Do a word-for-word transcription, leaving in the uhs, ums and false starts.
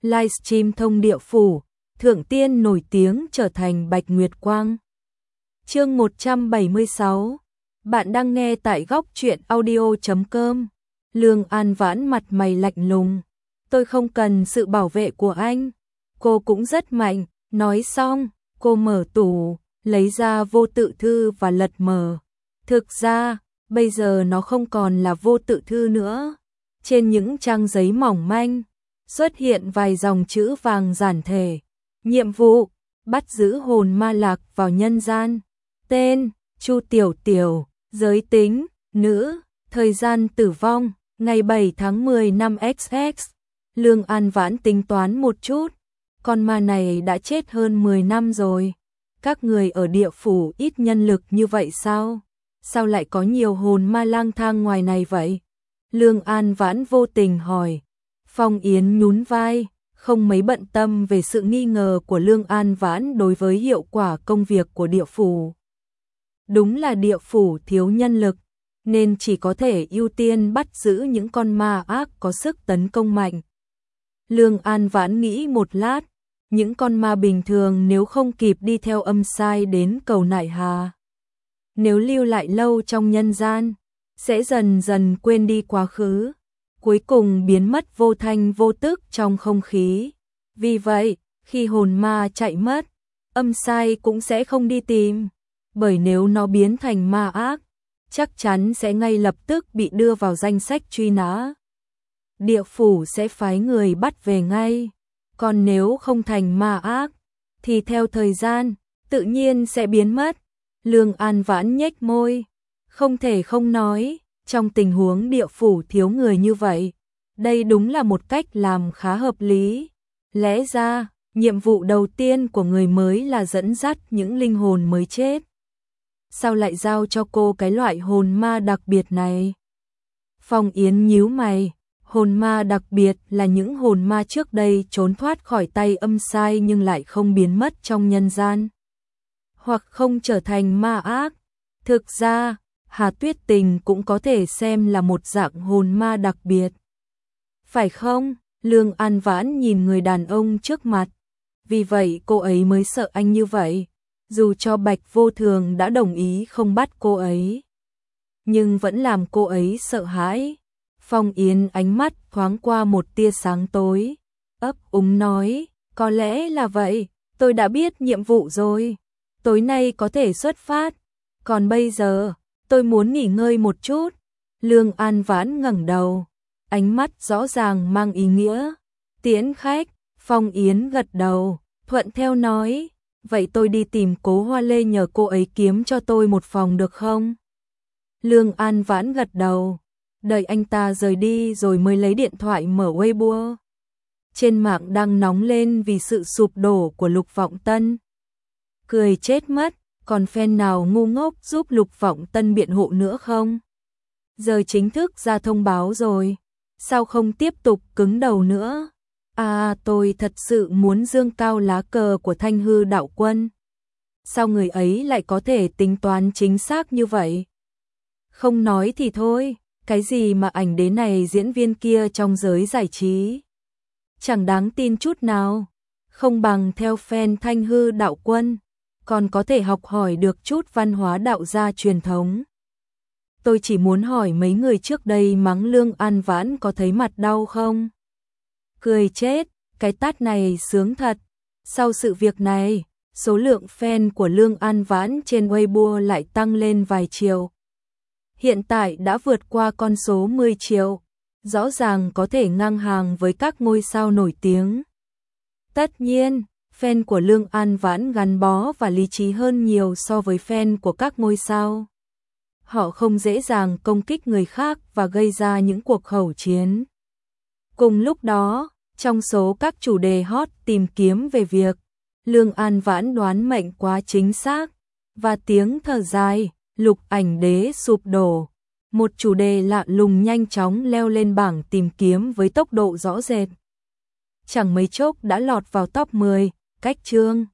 livestream thông địa phủ, thượng tiên nổi tiếng trở thành Bạch Nguyệt Quang. Chương một trăm bảy mươi sáu. Bạn đang nghe tại góc truyện audio chấm com. Lương An Vãn mặt mày lạnh lùng. Tôi không cần sự bảo vệ của anh. Cô cũng rất mạnh. Nói xong, cô mở tủ, lấy ra vô tự thư và lật mở. Thực ra, bây giờ nó không còn là vô tự thư nữa. Trên những trang giấy mỏng manh, xuất hiện vài dòng chữ vàng giản thể. Nhiệm vụ, bắt giữ hồn ma lạc vào nhân gian. Tên, Chu Tiểu Tiểu, giới tính, nữ, thời gian tử vong, ngày bảy tháng mười năm X X. Lương An Vãn tính toán một chút, con ma này đã chết hơn mười năm rồi. Các người ở địa phủ ít nhân lực như vậy sao? Sao lại có nhiều hồn ma lang thang ngoài này vậy? Lương An Vãn vô tình hỏi. Phong Yến nhún vai, không mấy bận tâm về sự nghi ngờ của Lương An Vãn đối với hiệu quả công việc của địa phủ. Đúng là địa phủ thiếu nhân lực, nên chỉ có thể ưu tiên bắt giữ những con ma ác có sức tấn công mạnh. Lương An Vãn nghĩ một lát, những con ma bình thường nếu không kịp đi theo âm sai đến cầu nại hà, nếu lưu lại lâu trong nhân gian, sẽ dần dần quên đi quá khứ, cuối cùng biến mất vô thanh vô tức trong không khí. Vì vậy, khi hồn ma chạy mất, âm sai cũng sẽ không đi tìm, bởi nếu nó biến thành ma ác, chắc chắn sẽ ngay lập tức bị đưa vào danh sách truy nã. Địa phủ sẽ phái người bắt về ngay, còn nếu không thành ma ác, thì theo thời gian, tự nhiên sẽ biến mất. Lương An Vãn nhếch môi, không thể không nói, trong tình huống địa phủ thiếu người như vậy, đây đúng là một cách làm khá hợp lý. Lẽ ra, nhiệm vụ đầu tiên của người mới là dẫn dắt những linh hồn mới chết. Sao lại giao cho cô cái loại hồn ma đặc biệt này? Phong Yến nhíu mày, hồn ma đặc biệt là những hồn ma trước đây trốn thoát khỏi tay âm sai nhưng lại không biến mất trong nhân gian, hoặc không trở thành ma ác. Thực ra, Hà Tuyết Tình cũng có thể xem là một dạng hồn ma đặc biệt. Phải không? Lương An Vãn nhìn người đàn ông trước mặt. Vì vậy cô ấy mới sợ anh như vậy. Dù cho Bạch Vô Thường đã đồng ý không bắt cô ấy, nhưng vẫn làm cô ấy sợ hãi. Phong Yến ánh mắt thoáng qua một tia sáng tối, ấp úng nói, có lẽ là vậy, tôi đã biết nhiệm vụ rồi. Tối nay có thể xuất phát, còn bây giờ, tôi muốn nghỉ ngơi một chút. Lương An Vãn ngẩng đầu, ánh mắt rõ ràng mang ý nghĩa. Tiễn khách. Phong Yến gật đầu, thuận theo nói, vậy tôi đi tìm Cố Hoa Lê nhờ cô ấy kiếm cho tôi một phòng được không? Lương An Vãn gật đầu, đợi anh ta rời đi rồi mới lấy điện thoại mở Weibo. Trên mạng đang nóng lên vì sự sụp đổ của Lục Vọng Tân. Cười chết mất, còn fan nào ngu ngốc giúp Lục Vọng Tân biện hộ nữa không? Giờ chính thức ra thông báo rồi, sao không tiếp tục cứng đầu nữa? À, tôi thật sự muốn dương cao lá cờ của Thanh Hư đạo quân. Sao người ấy lại có thể tính toán chính xác như vậy? Không nói thì thôi, cái gì mà ảnh đế này diễn viên kia trong giới giải trí chẳng đáng tin chút nào, không bằng theo fan Thanh Hư đạo quân, còn có thể học hỏi được chút văn hóa đạo gia truyền thống. Tôi chỉ muốn hỏi mấy người trước đây mắng Lương An Vãn có thấy mặt đau không? Cười chết, cái tát này sướng thật. Sau sự việc này, số lượng fan của Lương An Vãn trên Weibo lại tăng lên vài triệu. Hiện tại đã vượt qua con số mười triệu, rõ ràng có thể ngang hàng với các ngôi sao nổi tiếng. Tất nhiên, fan của Lương An Vãn gắn bó và lý trí hơn nhiều so với fan của các ngôi sao. Họ không dễ dàng công kích người khác và gây ra những cuộc khẩu chiến. Cùng lúc đó, trong số các chủ đề hot tìm kiếm về việc Lương An Vãn đoán mệnh quá chính xác và tiếng thở dài, Lục ảnh đế sụp đổ, một chủ đề lạ lùng nhanh chóng leo lên bảng tìm kiếm với tốc độ rõ rệt. Chẳng mấy chốc đã lọt vào top mười, cách chương.